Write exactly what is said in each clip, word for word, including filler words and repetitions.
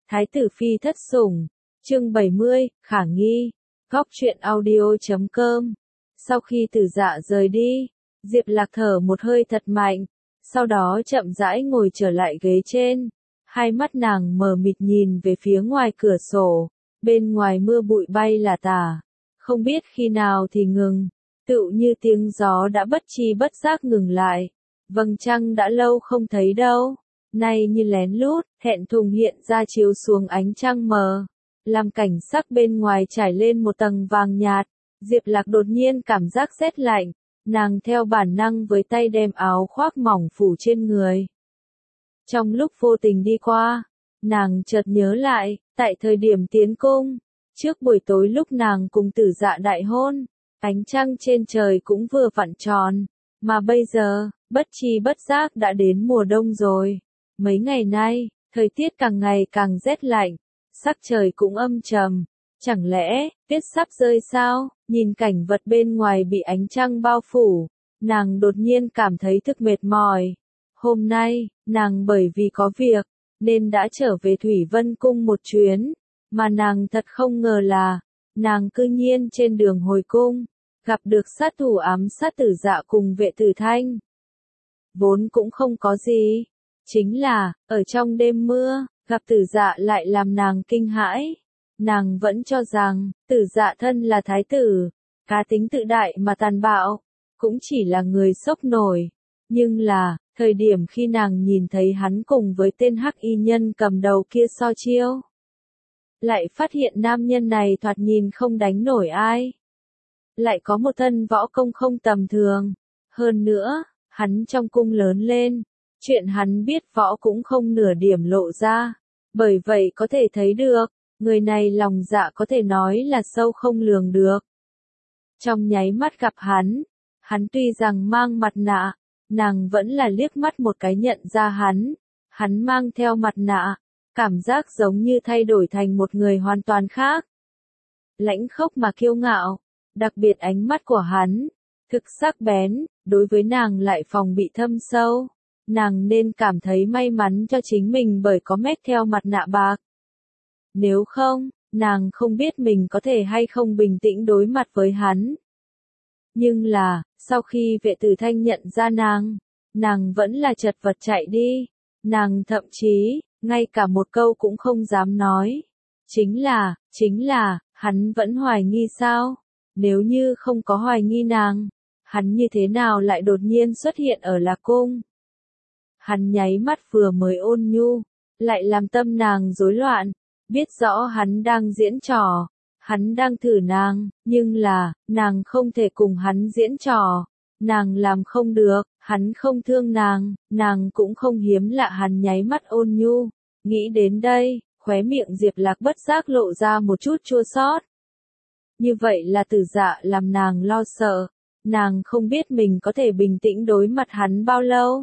Thái tử phi thất sủng, chương bảy mươi, khả nghi, góc truyện audio chấm com. Sau khi Tử Dạ rời đi, Diệp Lạc thở một hơi thật mạnh, sau đó chậm rãi ngồi trở lại ghế trên, hai mắt nàng mờ mịt nhìn về phía ngoài cửa sổ, bên ngoài mưa bụi bay là tả, không biết khi nào thì ngừng, tựu như tiếng gió đã bất tri bất giác ngừng lại, vầng trăng đã lâu không thấy đâu. Nay như lén lút, thẹn thùng hiện ra chiếu xuống ánh trăng mờ, làm cảnh sắc bên ngoài trải lên một tầng vàng nhạt. Diệp Lạc đột nhiên cảm giác rét lạnh, nàng theo bản năng với tay đem áo khoác mỏng phủ trên người. Trong lúc vô tình đi qua, nàng chợt nhớ lại, tại thời điểm tiến cung, trước buổi tối lúc nàng cùng Tử Dạ đại hôn, ánh trăng trên trời cũng vừa vặn tròn, mà bây giờ, bất tri bất giác đã đến mùa đông rồi. Mấy ngày nay, thời tiết càng ngày càng rét lạnh, sắc trời cũng âm trầm, chẳng lẽ, tuyết sắp rơi sao? Nhìn cảnh vật bên ngoài bị ánh trăng bao phủ, nàng đột nhiên cảm thấy thực mệt mỏi. Hôm nay, nàng bởi vì có việc, nên đã trở về Thủy Vân Cung một chuyến, mà nàng thật không ngờ là, nàng cư nhiên trên đường hồi cung, gặp được sát thủ ám sát Tử Dạ cùng Vệ Tử Thanh. Vốn cũng không có gì. Chính là, ở trong đêm mưa, gặp Tử Dạ lại làm nàng kinh hãi. Nàng vẫn cho rằng, Tử Dạ thân là thái tử, cá tính tự đại mà tàn bạo, cũng chỉ là người sốc nổi. Nhưng là, thời điểm khi nàng nhìn thấy hắn cùng với tên hắc y nhân cầm đầu kia so chiêu, lại phát hiện nam nhân này thoạt nhìn không đánh nổi ai. Lại có một thân võ công không tầm thường. Hơn nữa, hắn trong cung lớn lên. Chuyện hắn biết võ cũng không nửa điểm lộ ra, bởi vậy có thể thấy được, người này lòng dạ có thể nói là sâu không lường được. Trong nháy mắt gặp hắn, hắn tuy rằng mang mặt nạ, nàng vẫn là liếc mắt một cái nhận ra hắn, hắn mang theo mặt nạ, cảm giác giống như thay đổi thành một người hoàn toàn khác. Lãnh khốc mà kiêu ngạo, đặc biệt ánh mắt của hắn, thực sắc bén, đối với nàng lại phòng bị thâm sâu. Nàng nên cảm thấy may mắn cho chính mình bởi có mét theo mặt nạ bạc. Nếu không, nàng không biết mình có thể hay không bình tĩnh đối mặt với hắn. Nhưng là, sau khi Vệ Tử Thanh nhận ra nàng, nàng vẫn là chật vật chạy đi. Nàng thậm chí, ngay cả một câu cũng không dám nói. Chính là, chính là, hắn vẫn hoài nghi sao? Nếu như không có hoài nghi nàng, hắn như thế nào lại đột nhiên xuất hiện ở Lạc Cung? Hắn nháy mắt vừa mới ôn nhu, lại làm tâm nàng rối loạn, biết rõ hắn đang diễn trò, hắn đang thử nàng, nhưng là, nàng không thể cùng hắn diễn trò, nàng làm không được, hắn không thương nàng, nàng cũng không hiếm lạ hắn nháy mắt ôn nhu, nghĩ đến đây, khóe miệng Diệp Lạc bất giác lộ ra một chút chua xót. Như vậy là Tử Dạ làm nàng lo sợ, nàng không biết mình có thể bình tĩnh đối mặt hắn bao lâu.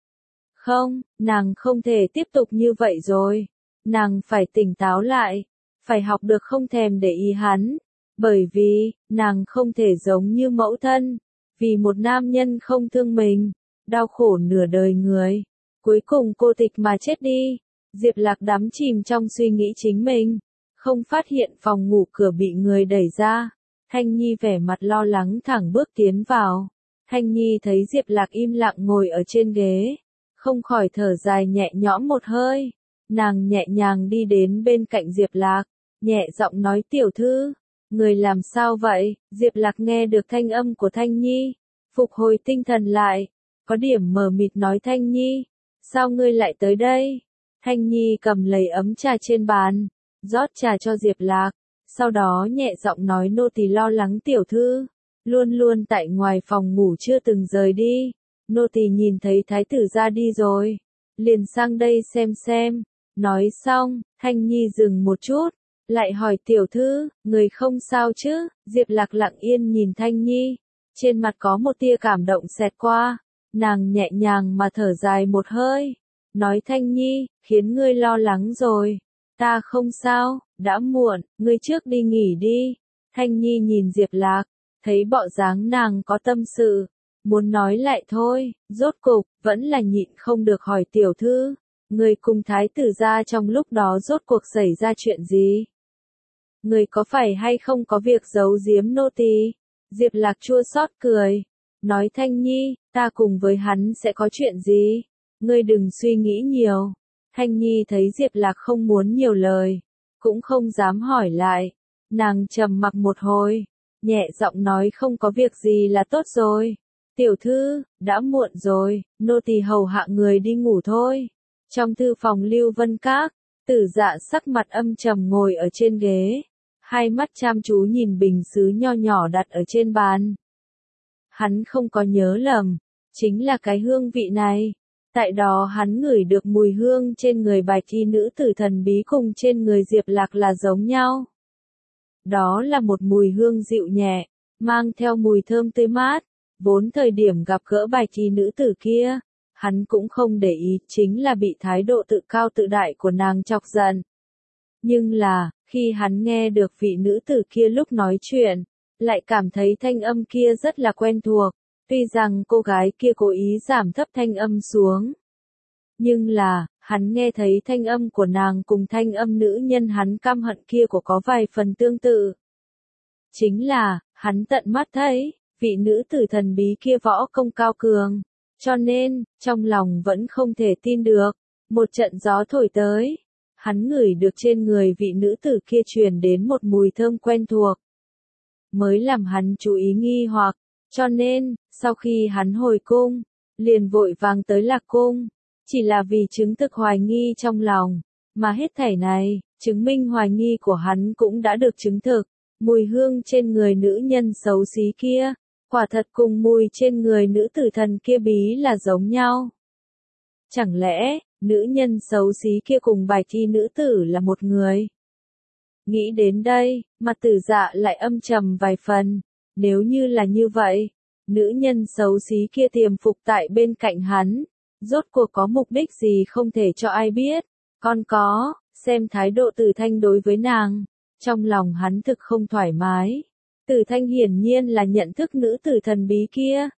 Không, nàng không thể tiếp tục như vậy rồi. Nàng phải tỉnh táo lại, phải học được không thèm để ý hắn, bởi vì, nàng không thể giống như mẫu thân, vì một nam nhân không thương mình, đau khổ nửa đời người, cuối cùng cô tịch mà chết đi. Diệp Lạc đắm chìm trong suy nghĩ chính mình, không phát hiện phòng ngủ cửa bị người đẩy ra. Thanh Nhi vẻ mặt lo lắng thẳng bước tiến vào. Thanh Nhi thấy Diệp Lạc im lặng ngồi ở trên ghế, không khỏi thở dài nhẹ nhõm một hơi. Nàng nhẹ nhàng đi đến bên cạnh Diệp Lạc, nhẹ giọng nói tiểu thư, người làm sao vậy? Diệp Lạc nghe được thanh âm của Thanh Nhi, phục hồi tinh thần lại, có điểm mờ mịt nói Thanh Nhi, sao ngươi lại tới đây? Thanh Nhi cầm lấy ấm trà trên bàn, rót trà cho Diệp Lạc, sau đó nhẹ giọng nói nô tỳ lo lắng tiểu thư, luôn luôn tại ngoài phòng ngủ chưa từng rời đi. Nô tỳ nhìn thấy thái tử ra đi rồi, liền sang đây xem xem. Nói xong, Thanh Nhi dừng một chút, lại hỏi tiểu thư, người không sao chứ? Diệp Lạc lặng yên nhìn Thanh Nhi, trên mặt có một tia cảm động xẹt qua, nàng nhẹ nhàng mà thở dài một hơi, nói Thanh Nhi, khiến ngươi lo lắng rồi, ta không sao, đã muộn, ngươi trước đi nghỉ đi. Thanh Nhi nhìn Diệp Lạc, thấy bộ dáng nàng có tâm sự, muốn nói lại thôi, rốt cục, vẫn là nhịn không được hỏi tiểu thư, Người cùng thái tử gia trong lúc đó rốt cuộc xảy ra chuyện gì? Người có phải hay không có việc giấu giếm nô tỳ? Diệp Lạc chua xót cười, nói Thanh Nhi, ta cùng với hắn sẽ có chuyện gì? Ngươi đừng suy nghĩ nhiều. Thanh Nhi thấy Diệp Lạc không muốn nhiều lời, cũng không dám hỏi lại. Nàng trầm mặc một hồi, nhẹ giọng nói không có việc gì là tốt rồi. Tiểu thư, đã muộn rồi, nô tỳ hầu hạ người đi ngủ thôi. Trong thư phòng Lưu Vân Các, Tử Dạ sắc mặt âm trầm ngồi ở trên ghế, hai mắt chăm chú nhìn bình sứ nho nhỏ đặt ở trên bàn. Hắn không có nhớ lầm, chính là cái hương vị này. Tại đó hắn ngửi được mùi hương trên người bạch y nữ tử thần bí cùng trên người Diệp Lạc là giống nhau. Đó là một mùi hương dịu nhẹ, mang theo mùi thơm tươi mát. Vốn thời điểm gặp gỡ bạch y nữ tử kia, hắn cũng không để ý, chính là bị thái độ tự cao tự đại của nàng chọc giận. Nhưng là, khi hắn nghe được vị nữ tử kia lúc nói chuyện, lại cảm thấy thanh âm kia rất là quen thuộc, tuy rằng cô gái kia cố ý giảm thấp thanh âm xuống. Nhưng là, hắn nghe thấy thanh âm của nàng cùng thanh âm nữ nhân hắn căm hận kia của có vài phần tương tự. Chính là, hắn tận mắt thấy, vị nữ tử thần bí kia võ công cao cường, cho nên, trong lòng vẫn không thể tin được. Một trận gió thổi tới, hắn ngửi được trên người vị nữ tử kia truyền đến một mùi thơm quen thuộc, mới làm hắn chú ý nghi hoặc, cho nên, sau khi hắn hồi cung, liền vội vàng tới Lạc Cung, chỉ là vì chứng thực hoài nghi trong lòng, mà hết thảy này, chứng minh hoài nghi của hắn cũng đã được chứng thực, mùi hương trên người nữ nhân xấu xí kia, quả thật cùng mùi trên người nữ tử thần kia bí là giống nhau. Chẳng lẽ, nữ nhân xấu xí kia cùng bạch y nữ tử là một người? Nghĩ đến đây, mặt Tử Dạ lại âm trầm vài phần, nếu như là như vậy, nữ nhân xấu xí kia tiềm phục tại bên cạnh hắn, rốt cuộc có mục đích gì không thể cho ai biết, còn có, xem thái độ Tử Thanh đối với nàng, trong lòng hắn thực không thoải mái. Tử Thanh hiển nhiên là nhận thức nữ tử thần bí kia.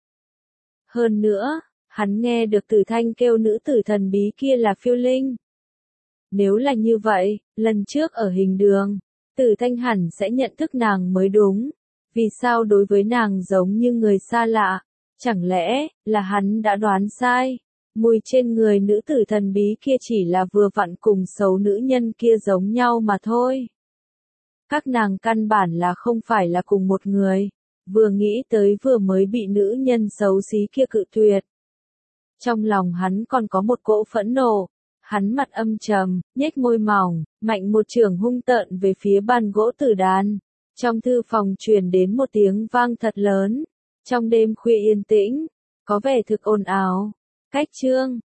Hơn nữa, hắn nghe được Tử Thanh kêu nữ tử thần bí kia là Phiêu Linh. Nếu là như vậy, lần trước ở hình đường, Tử Thanh hẳn sẽ nhận thức nàng mới đúng. Vì sao đối với nàng giống như người xa lạ? Chẳng lẽ, là hắn đã đoán sai? Mùi trên người nữ tử thần bí kia chỉ là vừa vặn cùng xấu nữ nhân kia giống nhau mà thôi. Các nàng căn bản là không phải là cùng một người. Vừa nghĩ tới vừa mới bị nữ nhân xấu xí kia cự tuyệt. Trong lòng hắn còn có một cỗ phẫn nộ. Hắn mặt âm trầm, nhếch môi mỏng, mạnh một chưởng hung tợn về phía bàn gỗ tử đàn. Trong thư phòng truyền đến một tiếng vang thật lớn. Trong đêm khuya yên tĩnh, có vẻ thực ồn ào. Cách chương